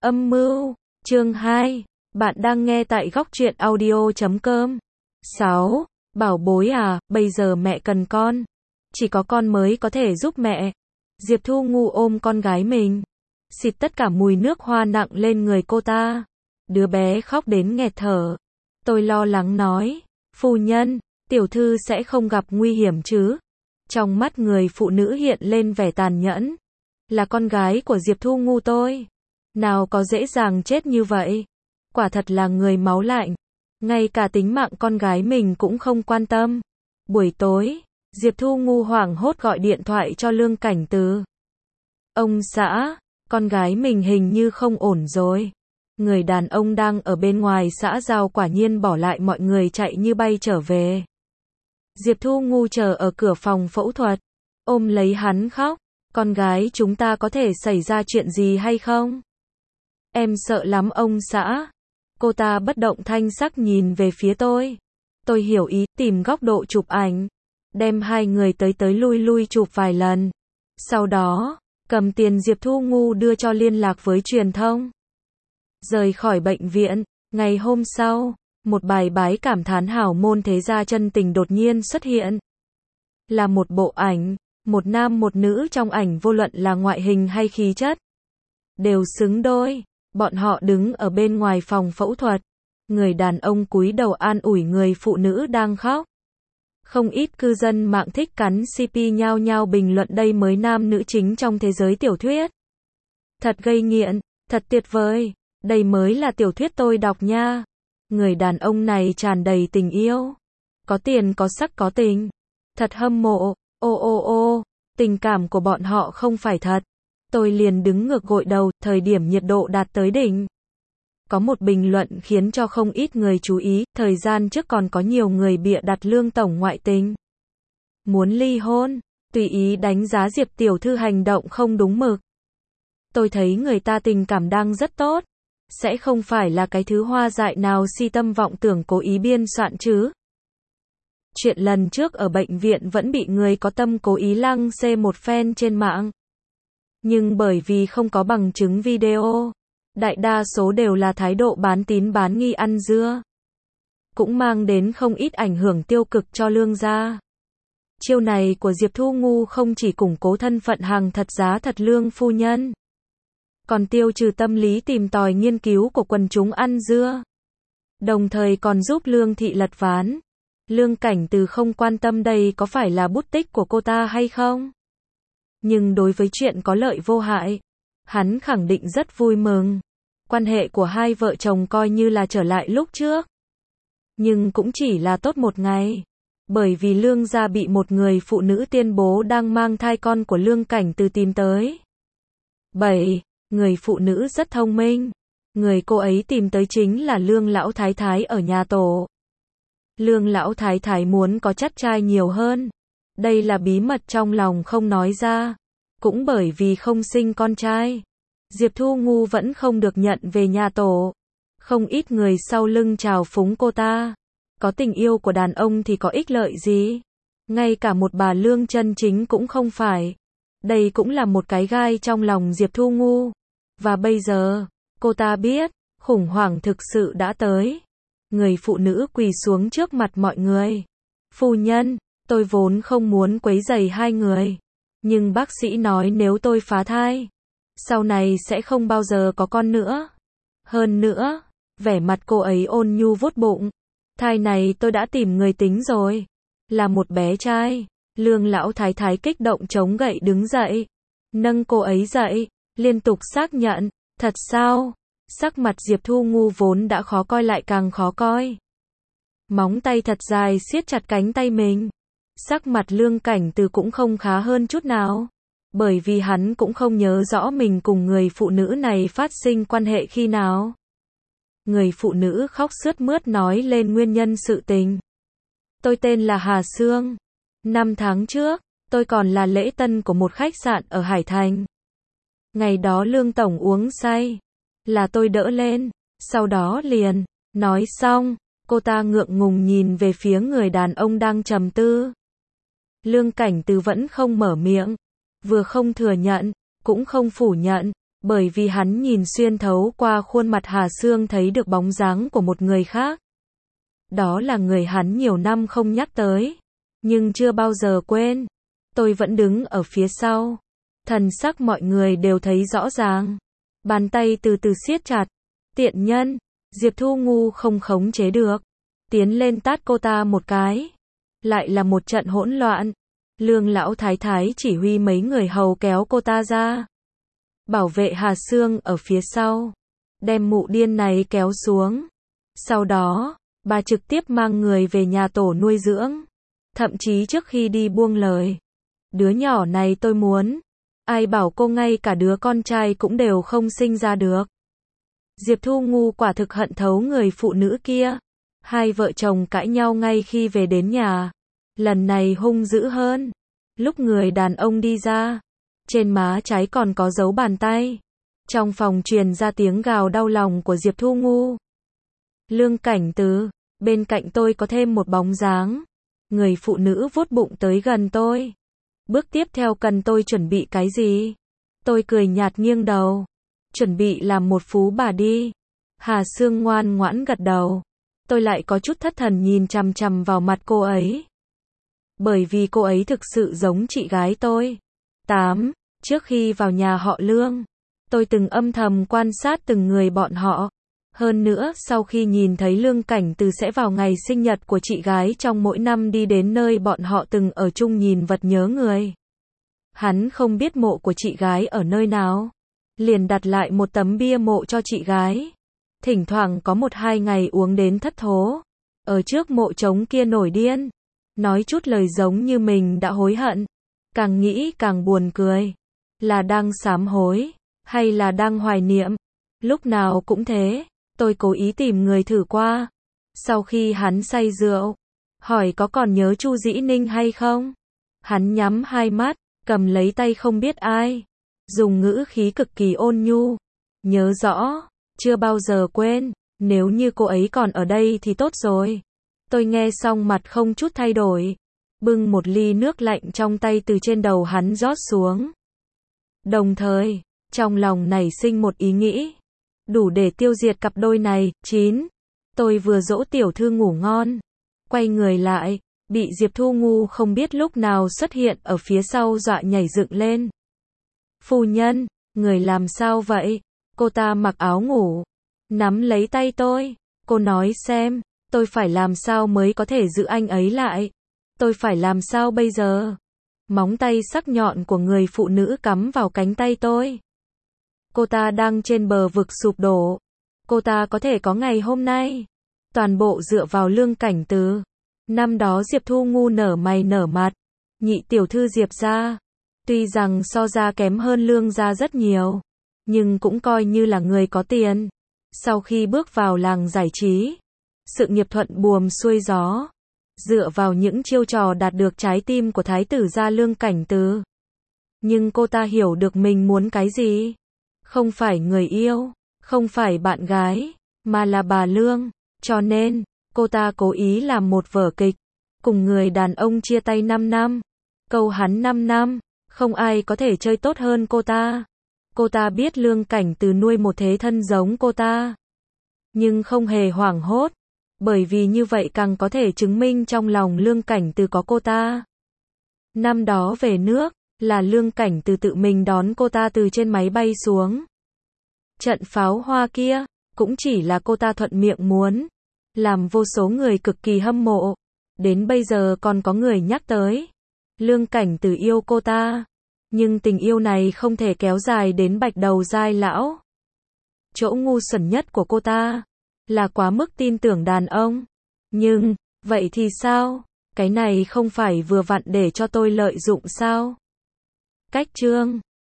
Âm mưu, chương 2, bạn đang nghe tại góc truyện audio.com. 6. Bảo bối à, bây giờ mẹ cần con. Chỉ có con mới có thể giúp mẹ. Diệp Thu Ngu ôm con gái mình. Xịt tất cả mùi nước hoa nặng lên người cô ta. Đứa bé khóc đến nghẹt thở. Tôi lo lắng nói, phu nhân, tiểu thư sẽ không gặp nguy hiểm chứ. Trong mắt người phụ nữ hiện lên vẻ tàn nhẫn. Là con gái của Diệp Thu Ngu tôi. Nào có dễ dàng chết như vậy. Quả thật là người máu lạnh. Ngay cả tính mạng con gái mình cũng không quan tâm. Buổi tối, Diệp Thu Ngu hoảng hốt gọi điện thoại cho Lương Cảnh Từ. Ông xã, con gái mình hình như không ổn rồi. Người đàn ông đang ở bên ngoài xã giao quả nhiên bỏ lại mọi người chạy như bay trở về. Diệp Thu Ngu chờ ở cửa phòng phẫu thuật, ôm lấy hắn khóc. Con gái chúng ta có thể xảy ra chuyện gì hay không? Em sợ lắm ông xã. Cô ta bất động thanh sắc nhìn về phía tôi. Tôi hiểu ý, tìm góc độ chụp ảnh. Đem hai người tới lui lui chụp vài lần. Sau đó, cầm tiền Diệp Thu Ngu đưa cho liên lạc với truyền thông. Rời khỏi bệnh viện, ngày hôm sau, một bài bái cảm thán hảo môn thế gia chân tình đột nhiên xuất hiện. Là một bộ ảnh, một nam một nữ trong ảnh vô luận là ngoại hình hay khí chất. Đều xứng đôi. Bọn họ đứng ở bên ngoài phòng phẫu thuật. Người đàn ông cúi đầu an ủi người phụ nữ đang khóc. Không ít cư dân mạng thích cắn CP nhao nhao bình luận đây mới nam nữ chính trong thế giới tiểu thuyết. Thật gây nghiện, thật tuyệt vời, đây mới là tiểu thuyết tôi đọc nha. Người đàn ông này tràn đầy tình yêu. Có tiền có sắc có tình. Thật hâm mộ, ô, tình cảm của bọn họ không phải thật. Tôi liền đứng ngược gội đầu, thời điểm nhiệt độ đạt tới đỉnh. Có một bình luận khiến cho không ít người chú ý, thời gian trước còn có nhiều người bịa đặt Lương tổng ngoại tình. Muốn ly hôn, tùy ý đánh giá Diệp tiểu thư hành động không đúng mực. Tôi thấy người ta tình cảm đang rất tốt. Sẽ không phải là cái thứ hoa dại nào si tâm vọng tưởng cố ý biên soạn chứ. Chuyện lần trước ở bệnh viện vẫn bị người có tâm cố ý lăng xê một phen trên mạng. Nhưng bởi vì không có bằng chứng video, đại đa số đều là thái độ bán tín bán nghi ăn dưa. Cũng mang đến không ít ảnh hưởng tiêu cực cho Lương gia. Chiêu này của Diệp Thu Ngu không chỉ củng cố thân phận hàng thật giá thật Lương phu nhân, còn tiêu trừ tâm lý tìm tòi nghiên cứu của quần chúng ăn dưa. Đồng thời còn giúp Lương thị lật ván. Lương Cảnh Từ không quan tâm đây có phải là bút tích của cô ta hay không. Nhưng đối với chuyện có lợi vô hại, hắn khẳng định rất vui mừng. Quan hệ của hai vợ chồng coi như là trở lại lúc trước. Nhưng cũng chỉ là tốt một ngày. Bởi vì Lương gia bị một người phụ nữ tuyên bố đang mang thai con của Lương Cảnh Từ tìm tới. 7. Người phụ nữ rất thông minh. Người cô ấy tìm tới chính là Lương lão thái thái ở nhà tổ. Lương lão thái thái muốn có chắt trai nhiều hơn. Đây là bí mật trong lòng không nói ra. Cũng bởi vì không sinh con trai, Diệp Thu Ngu vẫn không được nhận về nhà tổ. Không ít người sau lưng trào phúng cô ta. Có tình yêu của đàn ông thì có ích lợi gì? Ngay cả một bà Lương chân chính cũng không phải. Đây cũng là một cái gai trong lòng Diệp Thu Ngu. Và bây giờ, cô ta biết, khủng hoảng thực sự đã tới. Người phụ nữ quỳ xuống trước mặt mọi người. Phu nhân, tôi vốn không muốn quấy rầy hai người. Nhưng bác sĩ nói nếu tôi phá thai, sau này sẽ không bao giờ có con nữa. Hơn nữa, vẻ mặt cô ấy ôn nhu vuốt bụng. Thai này tôi đã tìm người tính rồi. Là một bé trai. Lương lão thái thái kích động chống gậy đứng dậy. Nâng cô ấy dậy, liên tục xác nhận. Thật sao? Sắc mặt Diệp Thu Ngu vốn đã khó coi lại càng khó coi. Móng tay thật dài siết chặt cánh tay mình. Sắc mặt Lương Cảnh Từ cũng không khá hơn chút nào. Bởi vì hắn cũng không nhớ rõ mình cùng người phụ nữ này phát sinh quan hệ khi nào. Người phụ nữ khóc sướt mướt nói lên nguyên nhân sự tình. Tôi tên là Hà Sương. 5 tháng trước, tôi còn là lễ tân của một khách sạn ở Hải Thành. Ngày đó Lương tổng uống say. Là tôi đỡ lên. Sau đó liền. Nói xong, cô ta ngượng ngùng nhìn về phía người đàn ông đang trầm tư. Lương Cảnh Từ vẫn không mở miệng. Vừa không thừa nhận, cũng không phủ nhận. Bởi vì hắn nhìn xuyên thấu qua khuôn mặt Hà Sương thấy được bóng dáng của một người khác. Đó là người hắn nhiều năm không nhắc tới, nhưng chưa bao giờ quên. Tôi vẫn đứng ở phía sau. Thần sắc mọi người đều thấy rõ ràng. Bàn tay từ từ siết chặt. Tiện nhân. Diệp Thu Ngu không khống chế được. Tiến lên tát cô ta một cái. Lại là một trận hỗn loạn. Lương lão thái thái chỉ huy mấy người hầu kéo cô ta ra. Bảo vệ Hà Sương ở phía sau. Đem mụ điên này kéo xuống. Sau đó, bà trực tiếp mang người về nhà tổ nuôi dưỡng. Thậm chí trước khi đi buông lời. Đứa nhỏ này tôi muốn. Ai bảo cô ngay cả đứa con trai cũng đều không sinh ra được. Diệp Thu Ngu quả thực hận thấu người phụ nữ kia. Hai vợ chồng cãi nhau ngay khi về đến nhà. Lần này hung dữ hơn. Lúc người đàn ông đi ra, trên má trái còn có dấu bàn tay. Trong phòng truyền ra tiếng gào đau lòng của Diệp Thu Ngu. Lương Cảnh Từ, bên cạnh tôi có thêm một bóng dáng. Người phụ nữ vuốt bụng tới gần tôi. Bước tiếp theo cần tôi chuẩn bị cái gì? Tôi cười nhạt nghiêng đầu. Chuẩn bị làm một phú bà đi. Hà Sương ngoan ngoãn gật đầu. Tôi lại có chút thất thần nhìn chằm chằm vào mặt cô ấy. Bởi vì cô ấy thực sự giống chị gái tôi. 8. Trước khi vào nhà họ Lương, tôi từng âm thầm quan sát từng người bọn họ. Hơn nữa, sau khi nhìn thấy Lương Cảnh Từ sẽ vào ngày sinh nhật của chị gái trong mỗi năm đi đến nơi bọn họ từng ở chung nhìn vật nhớ người. Hắn không biết mộ của chị gái ở nơi nào. Liền đặt lại một tấm bia mộ cho chị gái. Thỉnh thoảng có 1-2 ngày uống đến thất thố. Ở trước mộ trống kia nổi điên. Nói chút lời giống như mình đã hối hận. Càng nghĩ càng buồn cười. Là đang sám hối, hay là đang hoài niệm? Lúc nào cũng thế. Tôi cố ý tìm người thử qua. Sau khi hắn say rượu, hỏi có còn nhớ Chu Dĩ Ninh hay không? Hắn nhắm hai mắt, cầm lấy tay không biết ai. Dùng ngữ khí cực kỳ ôn nhu. Nhớ rõ, chưa bao giờ quên. Nếu như cô ấy còn ở đây thì tốt rồi. Tôi nghe xong mặt không chút thay đổi. Bưng một ly nước lạnh trong tay từ trên đầu hắn rót xuống. Đồng thời, trong lòng nảy sinh một ý nghĩ. Đủ để tiêu diệt cặp đôi này. 9. Tôi vừa dỗ tiểu thư ngủ ngon. Quay người lại, bị Diệp Thu Ngu không biết lúc nào xuất hiện ở phía sau dọa nhảy dựng lên. Phu nhân, người làm sao vậy? Cô ta mặc áo ngủ. Nắm lấy tay tôi. Cô nói xem, tôi phải làm sao mới có thể giữ anh ấy lại? Tôi phải làm sao bây giờ? Móng tay sắc nhọn của người phụ nữ cắm vào cánh tay tôi. Cô ta đang trên bờ vực sụp đổ. Cô ta có thể có ngày hôm nay. Toàn bộ dựa vào Lương Cảnh Từ. Năm đó Diệp Thu Ngu nở mày nở mặt. Nhị tiểu thư Diệp gia. Tuy rằng so ra kém hơn Lương gia rất nhiều. Nhưng cũng coi như là người có tiền. Sau khi bước vào làng giải trí. Sự nghiệp thuận buồm xuôi gió. Dựa vào những chiêu trò đạt được trái tim của thái tử gia Lương Cảnh Từ. Nhưng cô ta hiểu được mình muốn cái gì. Không phải người yêu, không phải bạn gái, mà là bà Lương. Cho nên, cô ta cố ý làm một vở kịch. Cùng người đàn ông chia tay 5 năm. Câu hắn 5 năm, không ai có thể chơi tốt hơn cô ta. Cô ta biết Lương Cảnh Từ nuôi một thế thân giống cô ta. Nhưng không hề hoảng hốt. Bởi vì như vậy càng có thể chứng minh trong lòng Lương Cảnh Từ có cô ta. Năm đó về nước, là Lương Cảnh Từ tự mình đón cô ta từ trên máy bay xuống. Trận pháo hoa kia, cũng chỉ là cô ta thuận miệng muốn. Làm vô số người cực kỳ hâm mộ. Đến bây giờ còn có người nhắc tới. Lương Cảnh Từ yêu cô ta. Nhưng tình yêu này không thể kéo dài đến bạch đầu giai lão. Chỗ ngu xuẩn nhất của cô ta là quá mức tin tưởng đàn ông. Nhưng, vậy thì sao? Cái này không phải vừa vặn để cho tôi lợi dụng sao? Cách chương